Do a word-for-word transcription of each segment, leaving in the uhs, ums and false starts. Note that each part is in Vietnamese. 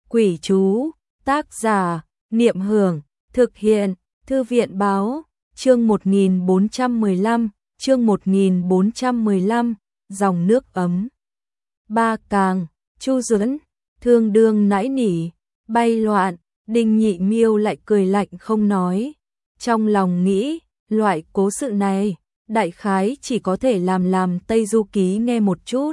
Quỷ chú, tác giả, Niệm Hưởng, thực hiện, Thư viện báo, chương một nghìn bốn trăm mười lăm, chương một nghìn bốn trăm mười lăm, dòng nước ấm. Ba càng, Chu Duẫn, thương đương nãi nỉ, bay loạn, Đinh Nhị Miêu lại cười lạnh không nói. Trong lòng nghĩ, loại cố sự này, đại khái chỉ có thể làm làm Tây Du Ký nghe một chút.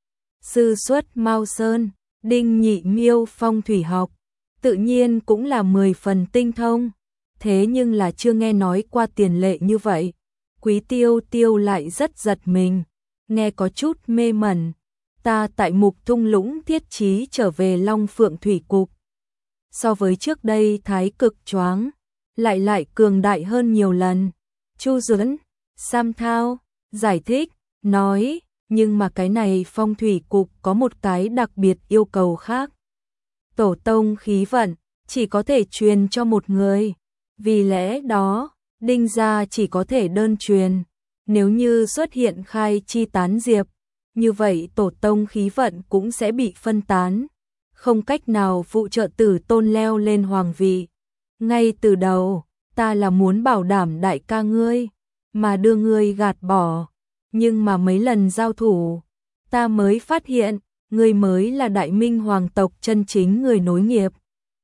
Sư xuất Mao Sơn, Đinh Nhị Miêu phong thủy học, tự nhiên cũng là mười phần tinh thông, thế nhưng là chưa nghe nói qua tiền lệ như vậy. Quý Tiêu Tiêu lại rất giật mình, nghe có chút mê mẩn. Ta tại Mục Thung Lũng thiết chí trở về Long Phượng Thủy Cục. So với trước đây thái cực choáng, lại lại cường đại hơn nhiều lần. Chu Duẫn, Sam Thao, giải thích, nói, nhưng mà cái này phong thủy cục có một cái đặc biệt yêu cầu khác. Tổ tông khí vận, chỉ có thể truyền cho một người. Vì lẽ đó, Đinh gia chỉ có thể đơn truyền. Nếu như xuất hiện khai chi tán diệp, như vậy tổ tông khí vận cũng sẽ bị phân tán. Không cách nào phụ trợ tử tôn leo lên hoàng vị. Ngay từ đầu, ta là muốn bảo đảm đại ca ngươi, mà đưa ngươi gạt bỏ. Nhưng mà mấy lần giao thủ, ta mới phát hiện, ngươi mới là đại minh hoàng tộc chân chính người nối nghiệp.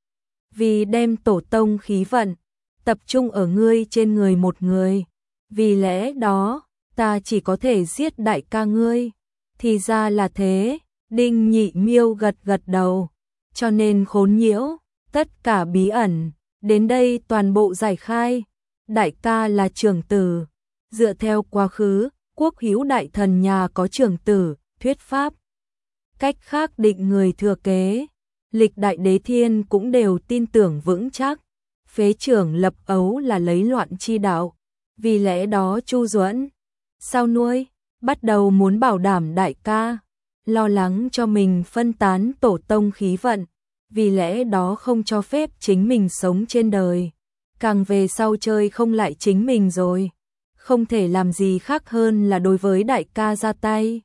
Vì đem tổ tông khí vận, tập trung ở ngươi trên người một người. Vì lẽ đó, ta chỉ có thể giết đại ca ngươi. Thì ra là thế, Đinh Nhị Miêu gật gật đầu. Cho nên khốn nhiễu, tất cả bí ẩn, đến đây toàn bộ giải khai. Đại ca là trưởng tử, dựa theo quá khứ, quốc hữu đại thần nhà có trưởng tử, thuyết pháp. Cách khác định người thừa kế, lịch đại đế thiên cũng đều tin tưởng vững chắc. Phế trưởng lập ấu là lấy loạn chi đạo, vì lẽ đó Chu Duẫn, sao nuôi, bắt đầu muốn bảo đảm đại ca, lo lắng cho mình phân tán tổ tông khí vận, vì lẽ đó không cho phép chính mình sống trên đời. Càng về sau chơi không lại chính mình rồi, không thể làm gì khác hơn là đối với đại ca ra tay.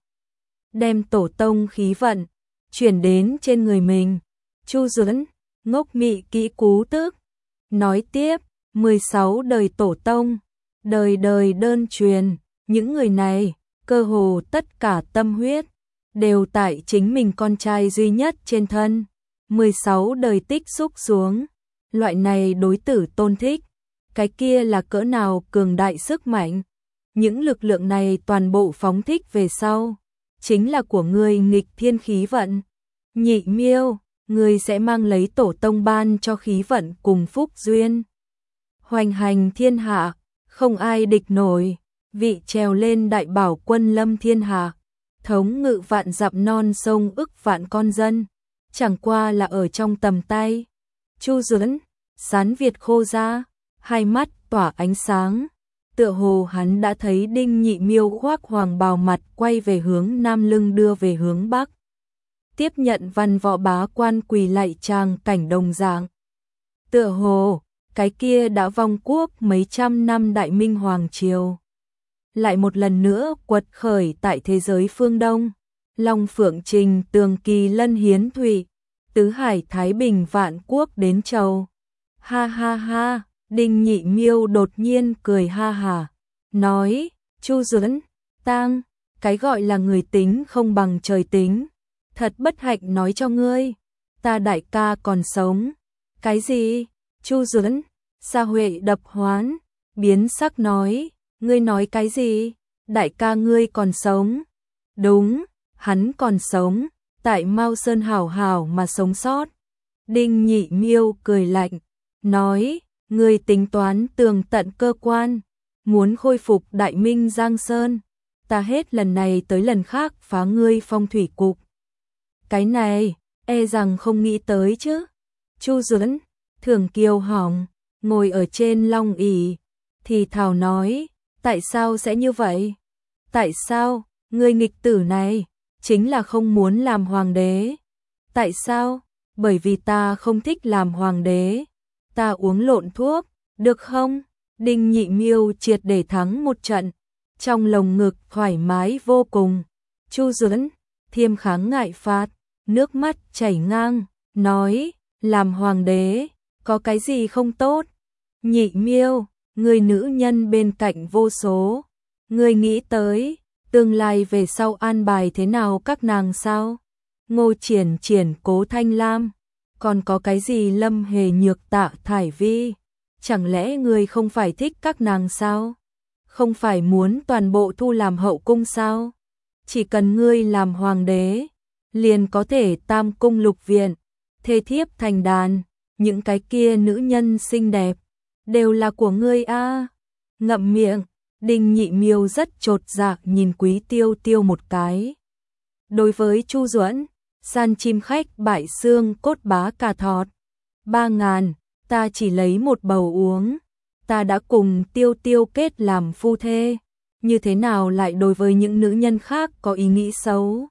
Đem tổ tông khí vận, chuyển đến trên người mình. Chu Duẫn, ngốc mị kỹ cú tức. Nói tiếp, mười sáu đời tổ tông, đời đời đơn truyền, những người này, cơ hồ tất cả tâm huyết, đều tại chính mình con trai duy nhất trên thân. mười sáu đời tích xúc xuống, loại này đối tử tôn thích, cái kia là cỡ nào cường đại sức mạnh. Những lực lượng này toàn bộ phóng thích về sau, chính là của ngươi nghịch thiên khí vận. Nhị Miêu, ngươi sẽ mang lấy tổ tông ban cho khí vận cùng phúc duyên. Hoành hành thiên hạ, không ai địch nổi, vị trèo lên đại bảo quân lâm thiên hạ, thống ngự vạn dặm non sông ức vạn con dân, chẳng qua là ở trong tầm tay. Chu Duẫn, sán Việt khô ra, hai mắt tỏa ánh sáng, tựa hồ hắn đã thấy Đinh Nhị Miêu khoác hoàng bào mặt quay về hướng nam lưng đưa về hướng bắc. Tiếp nhận văn võ bá quan quỳ lạy tràng cảnh đồng dạng. Tựa hồ, cái kia đã vong quốc mấy trăm năm đại minh hoàng triều, lại một lần nữa quật khởi tại thế giới phương Đông. Long Phượng Trình Tường Kỳ Lân Hiến Thụy, tứ hải Thái Bình vạn quốc đến chầu. Ha ha ha, Đinh Nhị Miêu đột nhiên cười ha hả, nói, Chu Duẫn, tang, cái gọi là người tính không bằng trời tính. Thật bất hạnh nói cho ngươi, ta đại ca còn sống. Cái gì? Chu Duẫn, Sa Huệ đập hoán, biến sắc nói, ngươi nói cái gì? Đại ca ngươi còn sống? Đúng, hắn còn sống, tại Mao Sơn hảo hảo mà sống sót. Đinh Nhị Miêu cười lạnh, nói, ngươi tính toán tường tận cơ quan, muốn khôi phục đại minh Giang Sơn. Ta hết lần này tới lần khác phá ngươi phong thủy cục. Cái này, e rằng không nghĩ tới chứ. Chu Duẫn, Thường Kiều hỏng, ngồi ở trên long ỷ, thì thào nói, tại sao sẽ như vậy? Tại sao, ngươi nghịch tử này, chính là không muốn làm hoàng đế? Tại sao? Bởi vì ta không thích làm hoàng đế. Ta uống lộn thuốc, được không? Đinh Nhị Miêu triệt để thắng một trận, trong lồng ngực thoải mái vô cùng. Chu Duẫn, thiêm kháng ngại phạt, nước mắt chảy ngang, nói, làm hoàng đế, có cái gì không tốt? Nhị Miêu, người nữ nhân bên cạnh vô số, người nghĩ tới, tương lai về sau an bài thế nào các nàng sao? Ngô Triển Triển Cố Thanh Lam, còn có cái gì Lâm Hề Nhược Tạ Thải Vi, chẳng lẽ người không phải thích các nàng sao? Không phải muốn toàn bộ thu làm hậu cung sao? Chỉ cần ngươi làm hoàng đế, liền có thể tam cung lục viện, thê thiếp thành đàn, những cái kia nữ nhân xinh đẹp, đều là của ngươi a. Ngậm miệng, Đinh Nhị Miêu rất chột dạ nhìn Quý Tiêu Tiêu một cái. Đối với Chu Duẫn, san chim khách bại xương cốt bá cà thọt, ba ngàn, ta chỉ lấy một bầu uống, ta đã cùng Tiêu Tiêu kết làm phu thê, như thế nào lại đối với những nữ nhân khác có ý nghĩ xấu?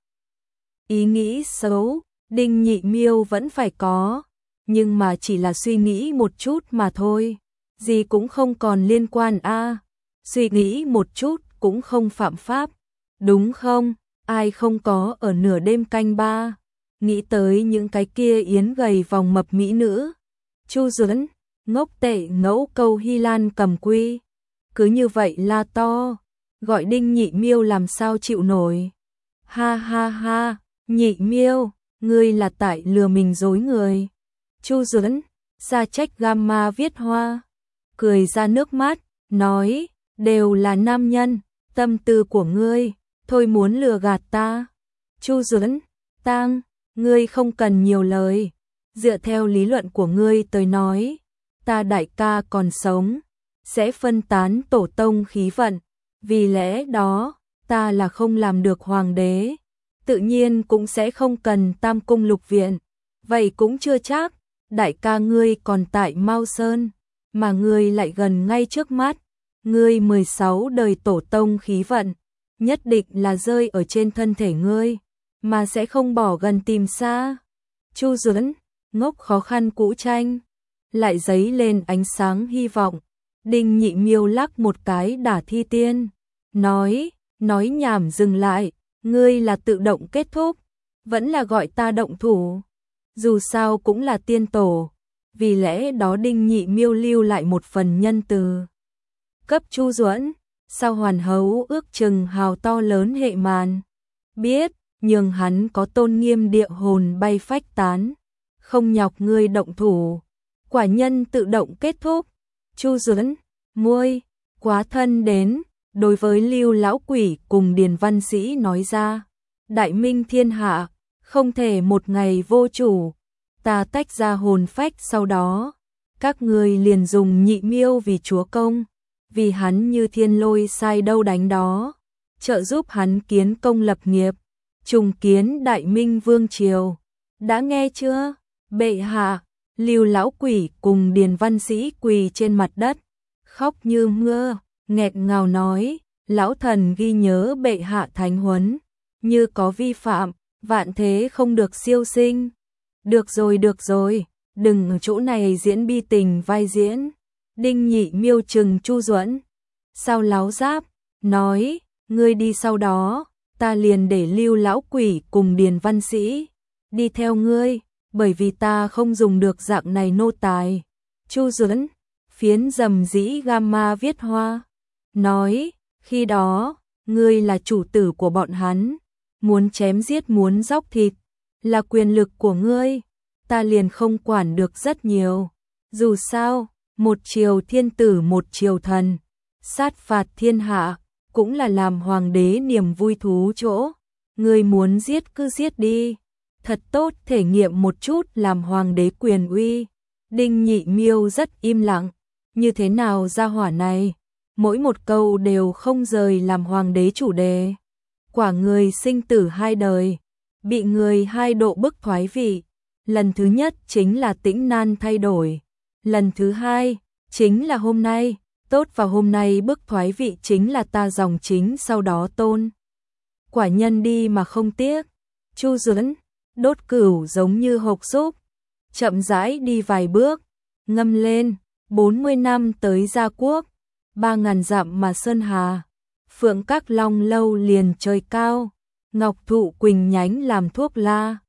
Ý nghĩ xấu, Đinh Nhị Miêu vẫn phải có, nhưng mà chỉ là suy nghĩ một chút mà thôi, gì cũng không còn liên quan a. Suy nghĩ một chút cũng không phạm pháp, đúng không? Ai không có ở nửa đêm canh ba, nghĩ tới những cái kia yến gầy vòng mập mỹ nữ. Chu Duẫn, ngốc tệ ngẫu câu Hy Lan cầm quy, cứ như vậy la to, gọi Đinh Nhị Miêu làm sao chịu nổi. Ha ha ha, Nhị Miêu, ngươi là tại lừa mình dối người. Chu Duẫn, ra trách Gamma viết hoa, cười ra nước mắt, nói, đều là nam nhân, tâm tư của ngươi, thôi muốn lừa gạt ta. Chu Duẫn, Tang, ngươi không cần nhiều lời, dựa theo lý luận của ngươi tới nói, ta đại ca còn sống, sẽ phân tán tổ tông khí vận, vì lẽ đó, ta là không làm được hoàng đế, tự nhiên cũng sẽ không cần tam cung lục viện, vậy cũng chưa chắc, đại ca ngươi còn tại Mao Sơn, mà ngươi lại gần ngay trước mắt, ngươi mười sáu đời tổ tông khí vận, nhất định là rơi ở trên thân thể ngươi, mà sẽ không bỏ gần tìm xa. Chu Duẫn, ngốc khó khăn cũ tranh, lại dấy lên ánh sáng hy vọng. Đinh Nhị Miêu lắc một cái đả thi tiên, nói, nói nhảm dừng lại, ngươi là tự động kết thúc, vẫn là gọi ta động thủ, dù sao cũng là tiên tổ, vì lẽ đó Đinh Nhị Miêu lưu lại một phần nhân từ. Cấp Chu Duẫn, sao hoàn hấu ước chừng hào to lớn hệ màn, biết, nhường hắn có tôn nghiêm địa hồn bay phách tán, không nhọc ngươi động thủ, quả nhân tự động kết thúc. Chu Duẫn, muôi, quá thân đến, đối với Lưu lão quỷ cùng Điền Văn Sĩ nói ra, đại minh thiên hạ, không thể một ngày vô chủ, ta tách ra hồn phách sau đó, các ngươi liền dùng Nhị Miêu vì chúa công, vì hắn như thiên lôi sai đâu đánh đó, trợ giúp hắn kiến công lập nghiệp, trùng kiến đại minh vương triều. Đã nghe chưa? Bệ hạ. Lưu lão quỷ cùng Điền Văn Sĩ quỳ trên mặt đất, khóc như mưa, nghẹt ngào nói, lão thần ghi nhớ bệ hạ thánh huấn, như có vi phạm, vạn thế không được siêu sinh. Được rồi được rồi, đừng ở chỗ này diễn bi tình vai diễn. Đinh Nhị Miêu trừng Chu Duẫn, sao láo giáp, nói, ngươi đi sau đó, ta liền để Lưu lão quỷ cùng Điền Văn Sĩ đi theo ngươi, bởi vì ta không dùng được dạng này nô tài. Chu Duẫn, phiến dầm dĩ Gamma viết hoa, nói, khi đó, ngươi là chủ tử của bọn hắn, muốn chém giết muốn dóc thịt, là quyền lực của ngươi, ta liền không quản được rất nhiều. Dù sao, một triều thiên tử một triều thần, sát phạt thiên hạ, cũng là làm hoàng đế niềm vui thú chỗ, ngươi muốn giết cứ giết đi. Thật tốt thể nghiệm một chút làm hoàng đế quyền uy. Đinh Nhị Miêu rất im lặng, như thế nào ra hỏa này, mỗi một câu đều không rời làm hoàng đế chủ đề. Quả người sinh tử hai đời, bị người hai độ bức thoái vị, lần thứ nhất chính là Tĩnh Nan thay đổi, lần thứ hai chính là hôm nay, tốt vào hôm nay bức thoái vị chính là ta dòng chính sau đó tôn. Quả nhân đi mà không tiếc. Chu Duẫn, đốt cửu giống như hộp súp, chậm rãi đi vài bước, ngâm lên, bốn mươi năm tới gia quốc, ba ngàn dặm mà sơn hà, phượng các long lâu liền trời cao, ngọc thụ quỳnh nhánh làm thuốc la,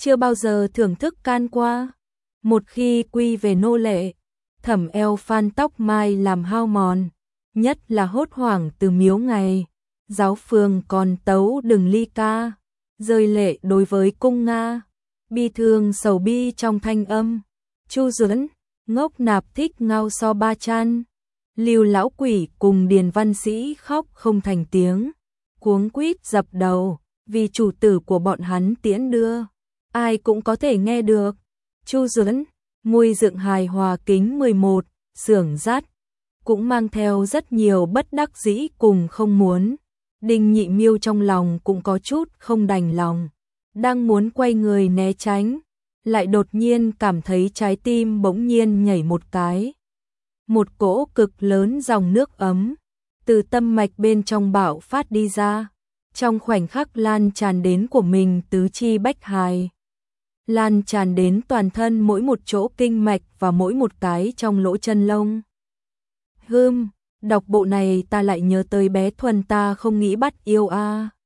chưa bao giờ thưởng thức can qua. Một khi quy về nô lệ, Thẩm eo phan tóc mai làm hao mòn, nhất là hốt hoảng từ miếu ngày. Giáo phường còn tấu đừng ly ca, rơi lệ đối với cung Nga, bi thương sầu bi trong thanh âm. Chu Duẫn, ngốc nạp thích ngao so ba chan. Lưu lão quỷ cùng Điền văn sĩ khóc không thành tiếng, cuống quýt dập đầu, vì chủ tử của bọn hắn tiễn đưa. Ai cũng có thể nghe được. Chu Duẫn, môi dựng hài hòa kính mười một, xưởng dắt, cũng mang theo rất nhiều bất đắc dĩ cùng không muốn. Đinh Nhị Miêu trong lòng cũng có chút không đành lòng, đang muốn quay người né tránh, lại đột nhiên cảm thấy trái tim bỗng nhiên nhảy một cái. Một cỗ cực lớn dòng nước ấm từ tâm mạch bên trong bạo phát đi ra, trong khoảnh khắc lan tràn đến của mình tứ chi bách hài, lan tràn đến toàn thân mỗi một chỗ kinh mạch và mỗi một cái trong lỗ chân lông. Hừm, đọc bộ này ta lại nhớ tới bé Thuần ta không nghĩ bắt yêu a. À.